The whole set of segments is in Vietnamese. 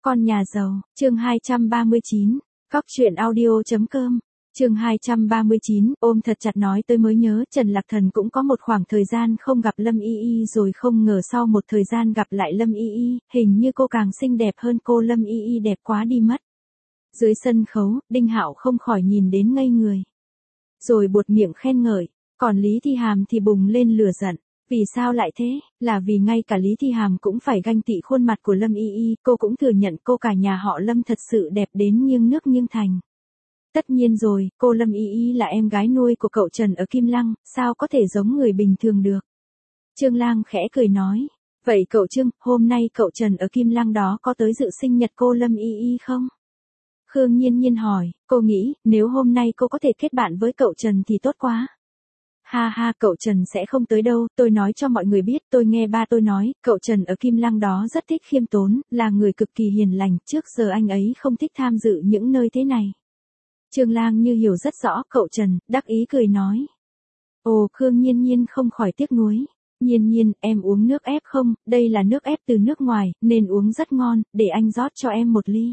Con nhà giàu, chương 239, Cóc truyện audio.com, chương 239, ôm thật chặt nói tôi mới nhớ Trần Lạc Thần cũng có một khoảng thời gian không gặp Lâm Y Y rồi không ngờ sau một thời gian gặp lại Lâm Y Y, hình như cô càng xinh đẹp hơn cô Lâm Y Y đẹp quá đi mất. Dưới sân khấu, Đinh Hạo không khỏi nhìn đến ngây người. Rồi buột miệng khen ngợi, còn Lý Thi Hàm thì bùng lên lửa giận. Vì sao lại thế? Là vì ngay cả Lý Thi Hàm cũng phải ganh tị khuôn mặt của Lâm Y Y, cô cũng thừa nhận cô cả nhà họ Lâm thật sự đẹp đến nghiêng nước nghiêng thành. Tất nhiên rồi, cô Lâm Y Y là em gái nuôi của cậu Trần ở Kim Lăng, sao có thể giống người bình thường được? Trương Lang khẽ cười nói, vậy cậu Trương, hôm nay cậu Trần ở Kim Lăng đó có tới dự sinh nhật cô Lâm Y Y không? Khương Nhiên Nhiên hỏi, cô nghĩ, nếu hôm nay cô có thể kết bạn với cậu Trần thì tốt quá. Ha ha, cậu Trần sẽ không tới đâu, tôi nói cho mọi người biết, tôi nghe ba tôi nói, cậu Trần ở Kim Lăng đó rất thích khiêm tốn, là người cực kỳ hiền lành, trước giờ anh ấy không thích tham dự những nơi thế này. Trương Lang như hiểu rất rõ cậu Trần, đắc ý cười nói. Ồ, Khương Nhiên Nhiên không khỏi tiếc nuối. Nhiên Nhiên, em uống nước ép không, đây là nước ép từ nước ngoài, nên uống rất ngon, để anh rót cho em một ly.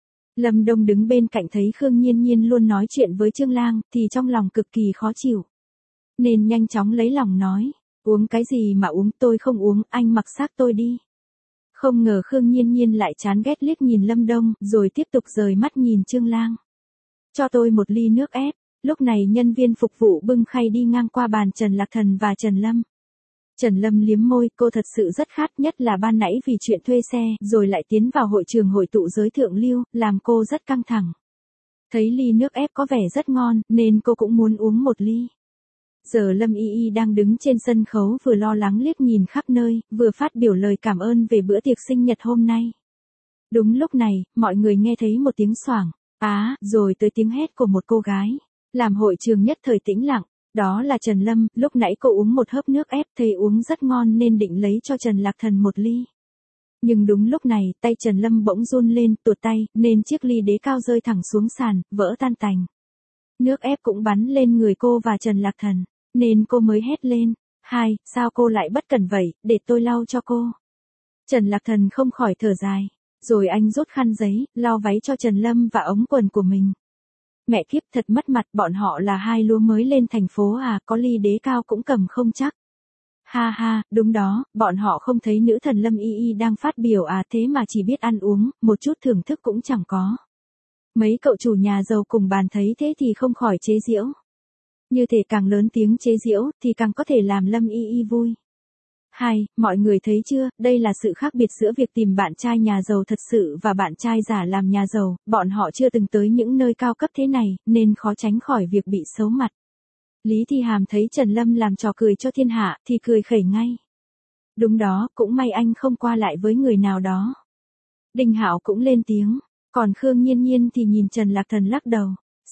Lâm Đông đứng bên cạnh thấy Khương Nhiên Nhiên luôn nói chuyện với Trương Lang, thì trong lòng cực kỳ khó chịu. Nên nhanh chóng lấy lòng nói, uống cái gì mà uống, tôi không uống, anh mặc xác tôi đi. Không ngờ Khương Nhiên Nhiên lại chán ghét liếc nhìn Lâm Đông, rồi tiếp tục rời mắt nhìn Trương Lang. Cho tôi một ly nước ép. Lúc này nhân viên phục vụ bưng khay đi ngang qua bàn Trần Lạc Thần và Trần Lâm. Trần Lâm liếm môi, cô thật sự rất khát, nhất là ban nãy vì chuyện thuê xe, rồi lại tiến vào hội trường hội tụ giới thượng lưu, làm cô rất căng thẳng. Thấy ly nước ép có vẻ rất ngon, nên cô cũng muốn uống một ly. Giờ Lâm Y Y đang đứng trên sân khấu vừa lo lắng liếc nhìn khắp nơi, vừa phát biểu lời cảm ơn về bữa tiệc sinh nhật hôm nay. Đúng lúc này, mọi người nghe thấy một tiếng xoảng, rồi tới tiếng hét của một cô gái, làm hội trường nhất thời tĩnh lặng. Đó là Trần Lâm, lúc nãy cô uống một hớp nước ép thấy uống rất ngon nên định lấy cho Trần Lạc Thần một ly. Nhưng đúng lúc này, tay Trần Lâm bỗng run lên, tuột tay, nên chiếc ly đế cao rơi thẳng xuống sàn, vỡ tan tành. Nước ép cũng bắn lên người cô và Trần Lạc Thần, nên cô mới hét lên, sao cô lại bất cẩn vậy, để tôi lau cho cô. Trần Lạc Thần không khỏi thở dài, rồi anh rút khăn giấy, lau váy cho Trần Lâm và ống quần của mình. Mẹ kiếp, thật mất mặt, bọn họ là hai lúa mới lên thành phố à, có ly đế cao cũng cầm không chắc. Ha, đúng đó, bọn họ không thấy nữ thần Lâm Y Y đang phát biểu à, thế mà chỉ biết ăn uống, một chút thưởng thức cũng chẳng có. Mấy cậu chủ nhà giàu cùng bàn thấy thế thì không khỏi chế giễu. Như thể càng lớn tiếng chế giễu, thì càng có thể làm Lâm Y Y vui. Mọi người thấy chưa, đây là sự khác biệt giữa việc tìm bạn trai nhà giàu thật sự và bạn trai giả làm nhà giàu, bọn họ chưa từng tới những nơi cao cấp thế này, nên khó tránh khỏi việc bị xấu mặt. Lý Thi Hàm thấy Trần Lâm làm trò cười cho thiên hạ, thì cười khẩy ngay. Đúng đó, cũng may anh không qua lại với người nào đó. Đinh Hạo cũng lên tiếng, còn Khương Nhiên Nhiên thì nhìn Trần Lạc Thần lắc đầu.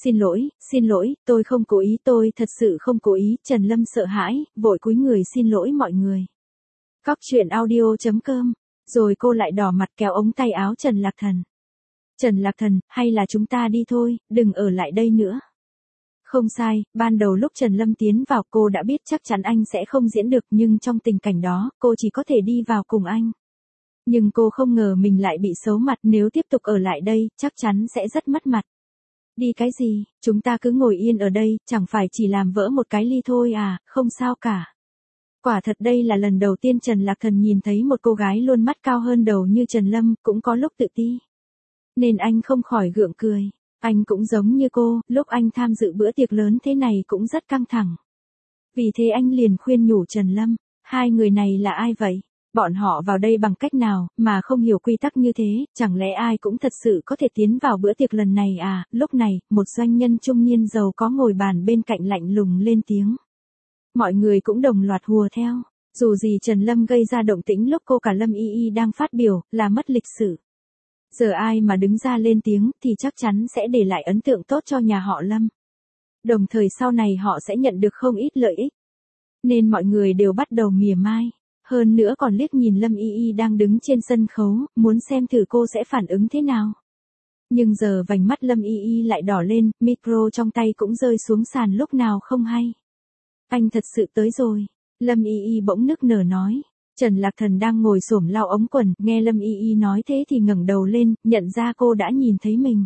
Xin lỗi, tôi không cố ý, tôi thật sự không cố ý. Trần Lâm sợ hãi, vội cúi người xin lỗi mọi người. Cóc truyện audio.com, rồi cô lại đỏ mặt kéo ống tay áo Trần Lạc Thần. Trần Lạc Thần, hay là chúng ta đi thôi, đừng ở lại đây nữa. Không sai, ban đầu lúc Trần Lâm tiến vào cô đã biết chắc chắn anh sẽ không diễn được, nhưng trong tình cảnh đó, cô chỉ có thể đi vào cùng anh. Nhưng cô không ngờ mình lại bị xấu mặt, nếu tiếp tục ở lại đây, chắc chắn sẽ rất mất mặt. Đi cái gì, chúng ta cứ ngồi yên ở đây, chẳng phải chỉ làm vỡ một cái ly thôi à, không sao cả. Quả thật đây là lần đầu tiên Trần Lạc Thần nhìn thấy một cô gái luôn mắt cao hơn đầu như Trần Lâm, cũng có lúc tự ti. Nên anh không khỏi gượng cười. Anh cũng giống như cô, lúc anh tham dự bữa tiệc lớn thế này cũng rất căng thẳng. Vì thế anh liền khuyên nhủ Trần Lâm, hai người này là ai vậy? Bọn họ vào đây bằng cách nào, mà không hiểu quy tắc như thế, chẳng lẽ ai cũng thật sự có thể tiến vào bữa tiệc lần này à? Lúc này, một doanh nhân trung niên giàu có ngồi bàn bên cạnh lạnh lùng lên tiếng. Mọi người cũng đồng loạt hùa theo, dù gì Trần Lâm gây ra động tĩnh lúc cô cả Lâm Y Y đang phát biểu, là mất lịch sự. Giờ ai mà đứng ra lên tiếng thì chắc chắn sẽ để lại ấn tượng tốt cho nhà họ Lâm. Đồng thời sau này họ sẽ nhận được không ít lợi ích. Nên mọi người đều bắt đầu mỉa mai. Hơn nữa còn liếc nhìn Lâm Y Y đang đứng trên sân khấu, muốn xem thử cô sẽ phản ứng thế nào. Nhưng giờ vành mắt Lâm Y Y lại đỏ lên, micro trong tay cũng rơi xuống sàn lúc nào không hay. Anh thật sự tới rồi. Lâm Y Y bỗng nức nở nói. Trần Lạc Thần đang ngồi xổm lau ống quần, nghe Lâm Y Y nói thế thì ngẩng đầu lên, nhận ra cô đã nhìn thấy mình.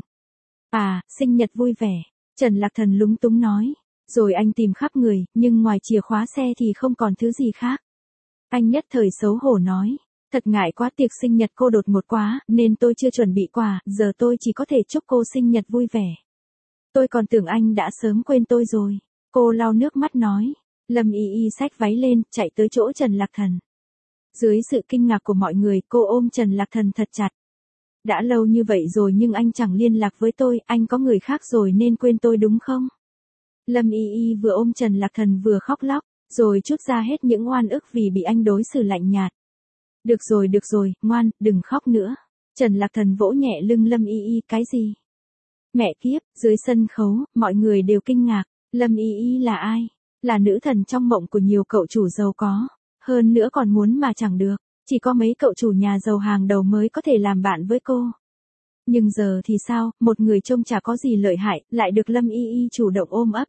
À, sinh nhật vui vẻ. Trần Lạc Thần lúng túng nói. Rồi anh tìm khắp người, nhưng ngoài chìa khóa xe thì không còn thứ gì khác. Anh nhất thời xấu hổ nói. Thật ngại quá, tiệc sinh nhật cô đột ngột quá, nên tôi chưa chuẩn bị quà, giờ tôi chỉ có thể chúc cô sinh nhật vui vẻ. Tôi còn tưởng anh đã sớm quên tôi rồi. Cô lau nước mắt nói. Lâm Y Y xách váy lên, chạy tới chỗ Trần Lạc Thần. Dưới sự kinh ngạc của mọi người, cô ôm Trần Lạc Thần thật chặt. Đã lâu như vậy rồi nhưng anh chẳng liên lạc với tôi, anh có người khác rồi nên quên tôi đúng không? Lâm Y Y vừa ôm Trần Lạc Thần vừa khóc lóc, rồi trút ra hết những oan ức vì bị anh đối xử lạnh nhạt. Được rồi, ngoan, đừng khóc nữa. Trần Lạc Thần vỗ nhẹ lưng Lâm Y Y, cái gì? Mẹ kiếp, dưới sân khấu, mọi người đều kinh ngạc, Lâm Y Y là ai? Là nữ thần trong mộng của nhiều cậu chủ giàu có, hơn nữa còn muốn mà chẳng được, chỉ có mấy cậu chủ nhà giàu hàng đầu mới có thể làm bạn với cô. Nhưng giờ thì sao, một người trông chả có gì lợi hại, lại được Lâm Y Y chủ động ôm ấp.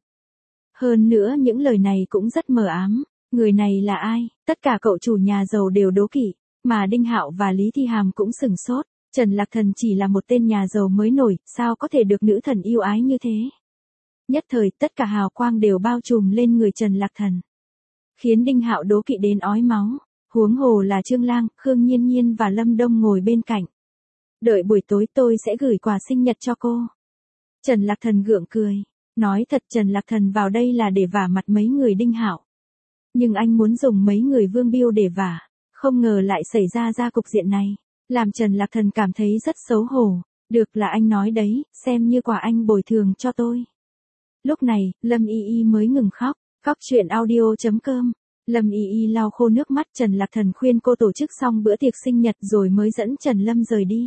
Hơn nữa những lời này cũng rất mờ ám, người này là ai? Tất cả cậu chủ nhà giàu đều đố kỵ, mà Đinh Hạo và Lý Thi Hàm cũng sửng sốt, Trần Lạc Thần chỉ là một tên nhà giàu mới nổi, sao có thể được nữ thần yêu ái như thế? Nhất thời tất cả hào quang đều bao trùm lên người Trần Lạc Thần, khiến Đinh Hạo đố kỵ đến ói máu, huống hồ là Trương Lang, Khương Nhiên Nhiên và Lâm Đông ngồi bên cạnh. Đợi buổi tối tôi sẽ gửi quà sinh nhật cho cô. Trần Lạc Thần gượng cười, nói thật Trần Lạc Thần vào đây là để vả mặt mấy người Đinh Hạo. Nhưng anh muốn dùng mấy người Vương Biêu để vả, không ngờ lại xảy ra cục diện này, làm Trần Lạc Thần cảm thấy rất xấu hổ. Được, là anh nói đấy, xem như quà anh bồi thường cho tôi. Lúc này, Lâm Y Y mới ngừng khóc. Khóc chuyện audio.com. Lâm Y Y lau khô nước mắt, Trần Lạc Thần khuyên cô tổ chức xong bữa tiệc sinh nhật rồi mới dẫn Trần Lâm rời đi.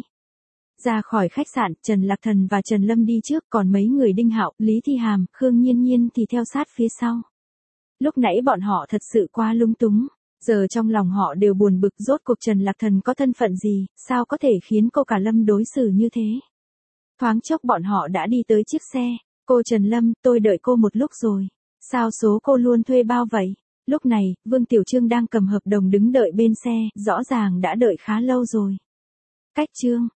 Ra khỏi khách sạn, Trần Lạc Thần và Trần Lâm đi trước, còn mấy người Đinh Hạo, Lý Thi Hàm, Khương Nhiên Nhiên thì theo sát phía sau. Lúc nãy bọn họ thật sự quá lung túng, giờ trong lòng họ đều buồn bực, rốt cuộc Trần Lạc Thần có thân phận gì, sao có thể khiến cô cả Lâm đối xử như thế. Thoáng chốc bọn họ đã đi tới chiếc xe. Cô Trần Lâm, tôi đợi cô một lúc rồi. Sao số cô luôn thuê bao vậy? Lúc này, Vương Tiểu Trương đang cầm hợp đồng đứng đợi bên xe, rõ ràng đã đợi khá lâu rồi. Cách Trương,